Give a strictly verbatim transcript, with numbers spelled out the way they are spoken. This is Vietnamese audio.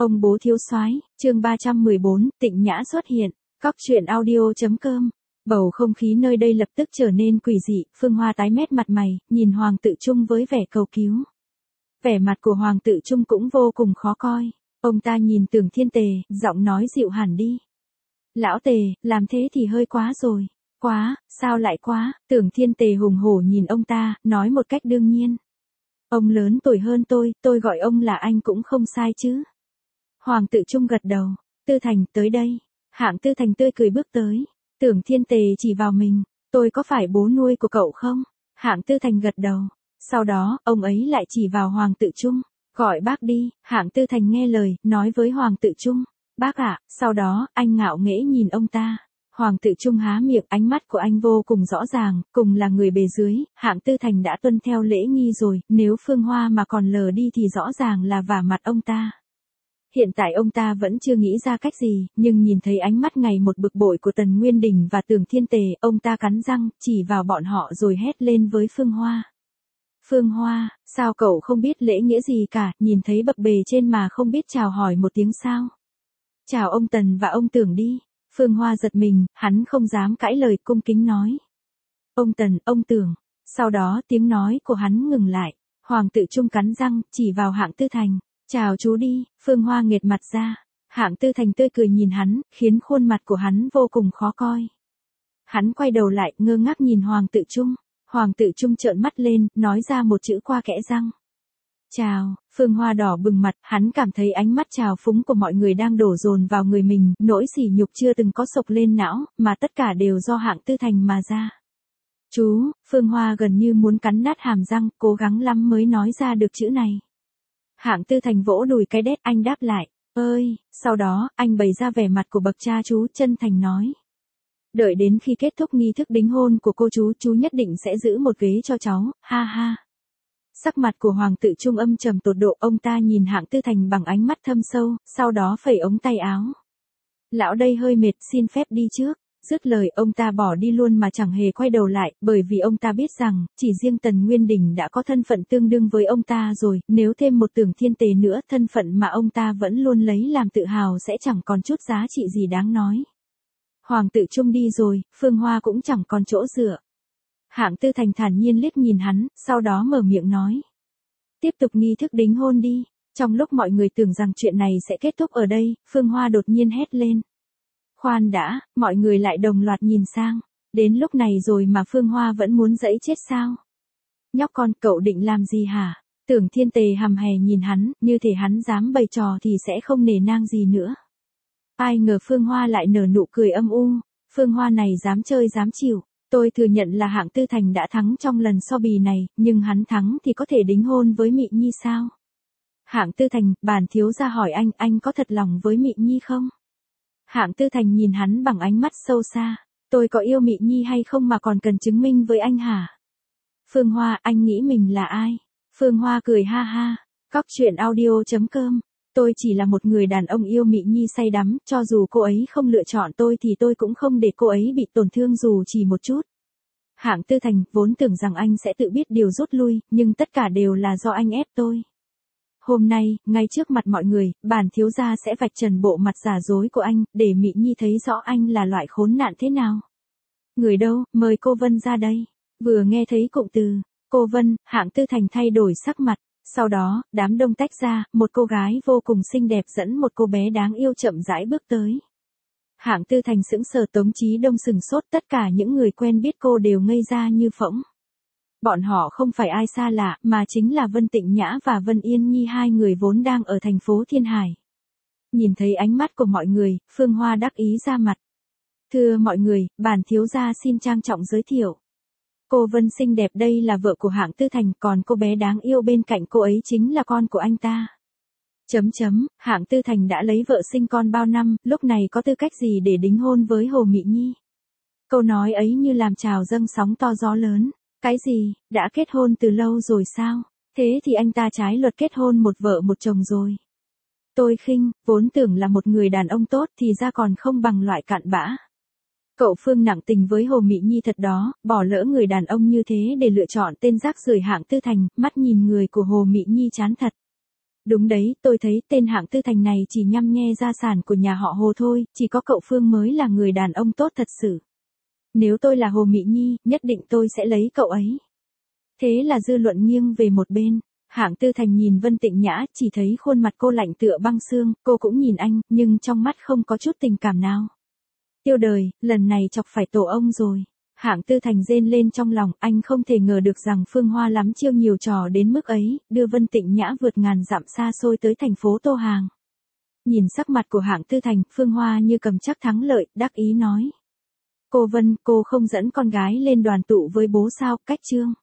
Ông bố thiếu soái, chương ba trăm mười bốn, Tịnh Nhã xuất hiện. Cóc truyện audio.com. Bầu không khí nơi đây lập tức trở nên quỷ dị, Phương Hoa tái mét mặt mày, nhìn Hoàng Tự Trung với vẻ cầu cứu. Vẻ mặt của Hoàng Tự Trung cũng vô cùng khó coi. Ông ta nhìn Tưởng Thiên Tề, giọng nói dịu hẳn đi. Lão Tề, làm thế thì hơi quá rồi. Quá, sao lại quá? Tưởng Thiên Tề hùng hổ nhìn ông ta, nói một cách đương nhiên. Ông lớn tuổi hơn tôi, tôi gọi ông là anh cũng không sai chứ. Hoàng Tự Trung gật đầu. Tư Thành, tới đây. Hạng Tư Thành tươi cười bước tới. Tưởng Thiên Tề chỉ vào mình. Tôi có phải bố nuôi của cậu không? Hạng Tư Thành gật đầu. Sau đó, ông ấy lại chỉ vào Hoàng Tự Trung. Gọi bác đi. Hạng Tư Thành nghe lời, nói với Hoàng Tự Trung. Bác ạ. Sau đó, anh ngạo nghễ nhìn ông ta. Hoàng Tự Trung há miệng, ánh mắt của anh vô cùng rõ ràng, cùng là người bề dưới, Hạng Tư Thành đã tuân theo lễ nghi rồi, nếu Phương Hoa mà còn lờ đi thì rõ ràng là vả mặt ông ta. Hiện tại ông ta vẫn chưa nghĩ ra cách gì, nhưng nhìn thấy ánh mắt ngày một bực bội của Tần Nguyên Đình và Tưởng Thiên Tề, ông ta cắn răng, chỉ vào bọn họ rồi hét lên với Phương Hoa. Phương Hoa, sao cậu không biết lễ nghĩa gì cả, nhìn thấy bập bề trên mà không biết chào hỏi một tiếng sao? Chào ông Tần và ông Tưởng đi. Phương Hoa giật mình, hắn không dám cãi lời, cung kính nói. Ông Tần, ông Tưởng. Sau đó tiếng nói của hắn ngừng lại. Hoàng Tự Trung cắn răng, chỉ vào Hạng Tư Thành. Chào chú đi. Phương Hoa nghệt mặt ra. Hạng Tư Thành tươi cười nhìn hắn, khiến khuôn mặt của hắn vô cùng khó coi. Hắn quay đầu lại, ngơ ngác nhìn Hoàng Tự Trung. Hoàng Tự Trung trợn mắt lên, nói ra một chữ qua kẽ răng. Chào. Phương Hoa đỏ bừng mặt, hắn cảm thấy ánh mắt trào phúng của mọi người đang đổ dồn vào người mình, nỗi sỉ nhục chưa từng có sộc lên não, mà tất cả đều do Hạng Tư Thành mà ra. Chú, Phương Hoa gần như muốn cắn nát hàm răng, cố gắng lắm mới nói ra được chữ này. Hạng Tư Thành vỗ đùi cái đét, anh đáp lại, ơi, sau đó, anh bày ra vẻ mặt của bậc cha chú, chân thành nói. Đợi đến khi kết thúc nghi thức đính hôn của cô chú, chú nhất định sẽ giữ một ghế cho cháu, ha ha. Sắc mặt của Hoàng Tự Trung âm trầm tột độ, ông ta nhìn Hạng Tư Thành bằng ánh mắt thâm sâu, sau đó phẩy ống tay áo. Lão đây hơi mệt, xin phép đi trước. Dứt lời, ông ta bỏ đi luôn mà chẳng hề quay đầu lại, bởi vì ông ta biết rằng, chỉ riêng Tần Nguyên Đình đã có thân phận tương đương với ông ta rồi, nếu thêm một Tưởng Thiên Tề nữa, thân phận mà ông ta vẫn luôn lấy làm tự hào sẽ chẳng còn chút giá trị gì đáng nói. Hoàng Tự Trung đi rồi, Phương Hoa cũng chẳng còn chỗ dựa. Hạng Tư Thành thản nhiên liếc nhìn hắn, sau đó mở miệng nói. Tiếp tục nghi thức đính hôn đi. Trong lúc mọi người tưởng rằng chuyện này sẽ kết thúc ở đây, Phương Hoa đột nhiên hét lên. Khoan đã, mọi người lại đồng loạt nhìn sang. Đến lúc này rồi mà Phương Hoa vẫn muốn giãy chết sao? Nhóc con, cậu định làm gì hả? Tưởng Thiên Tề hằm hè nhìn hắn, như thể hắn dám bày trò thì sẽ không nể nang gì nữa. Ai ngờ Phương Hoa lại nở nụ cười âm u. Phương Hoa này dám chơi dám chịu. Tôi thừa nhận là Hạng Tư Thành đã thắng trong lần so bì này, nhưng hắn thắng thì có thể đính hôn với Mị Nhi sao? Hạng Tư Thành, bản thiếu gia hỏi anh, anh có thật lòng với Mị Nhi không? Hạng Tư Thành nhìn hắn bằng ánh mắt sâu xa. Tôi có yêu Mị Nhi hay không mà còn cần chứng minh với anh hả? Phương Hoa, anh nghĩ mình là ai? Phương Hoa cười ha ha. Cóc truyện audio.com. Tôi chỉ là một người đàn ông yêu Mị Nhi say đắm, cho dù cô ấy không lựa chọn tôi thì tôi cũng không để cô ấy bị tổn thương dù chỉ một chút. Hạng Tư Thành, vốn tưởng rằng anh sẽ tự biết điều rút lui, nhưng tất cả đều là do anh ép tôi. Hôm nay, ngay trước mặt mọi người, bản thiếu gia sẽ vạch trần bộ mặt giả dối của anh, để Mị Nhi thấy rõ anh là loại khốn nạn thế nào. Người đâu, mời cô Vân ra đây. Vừa nghe thấy cụm từ, cô Vân, Hạng Tư Thành thay đổi sắc mặt. Sau đó, đám đông tách ra, một cô gái vô cùng xinh đẹp dẫn một cô bé đáng yêu chậm rãi bước tới. Hạng Tư Thành sững sờ, Tống Chí Đông sừng sốt, tất cả những người quen biết cô đều ngây ra như phỗng. Bọn họ không phải ai xa lạ, mà chính là Vân Tịnh Nhã và Vân Yên Nhi, hai người vốn đang ở thành phố Thiên Hải. Nhìn thấy ánh mắt của mọi người, Phương Hoa đắc ý ra mặt. Thưa mọi người, bản thiếu gia xin trang trọng giới thiệu. Cô Vân xinh đẹp đây là vợ của Hạng Tư Thành, còn cô bé đáng yêu bên cạnh cô ấy chính là con của anh ta. Chấm chấm, Hạng Tư Thành đã lấy vợ sinh con bao năm, lúc này có tư cách gì để đính hôn với Hồ Mị Nhi? Câu nói ấy như làm trào dâng sóng to gió lớn. Cái gì, đã kết hôn từ lâu rồi sao? Thế thì anh ta trái luật kết hôn một vợ một chồng rồi. Tôi khinh, vốn tưởng là một người đàn ông tốt thì ra còn không bằng loại cặn bã. Cậu Phương nặng tình với Hồ Mị Nhi thật đó, bỏ lỡ người đàn ông như thế để lựa chọn tên rác rưởi Hạng Tư Thành, mắt nhìn người của Hồ Mị Nhi chán thật. Đúng đấy, tôi thấy tên Hạng Tư Thành này chỉ nhăm nhe gia sản của nhà họ Hồ thôi, chỉ có cậu Phương mới là người đàn ông tốt thật sự. Nếu tôi là Hồ Mị Nhi, nhất định tôi sẽ lấy cậu ấy. Thế là dư luận nghiêng về một bên. Hạng Tư Thành nhìn Vân Tịnh Nhã, chỉ thấy khuôn mặt cô lạnh tựa băng xương, cô cũng nhìn anh, nhưng trong mắt không có chút tình cảm nào. Tiêu đời, lần này chọc phải tổ ông rồi. Hạng Tư Thành rên lên trong lòng, anh không thể ngờ được rằng Phương Hoa lắm chiêu nhiều trò đến mức ấy, đưa Vân Tịnh Nhã vượt ngàn dặm xa xôi tới thành phố Tô Hàng. Nhìn sắc mặt của Hạng Tư Thành, Phương Hoa như cầm chắc thắng lợi, đắc ý nói. Cô Vân, cô không dẫn con gái lên đoàn tụ với bố sao, cách trương.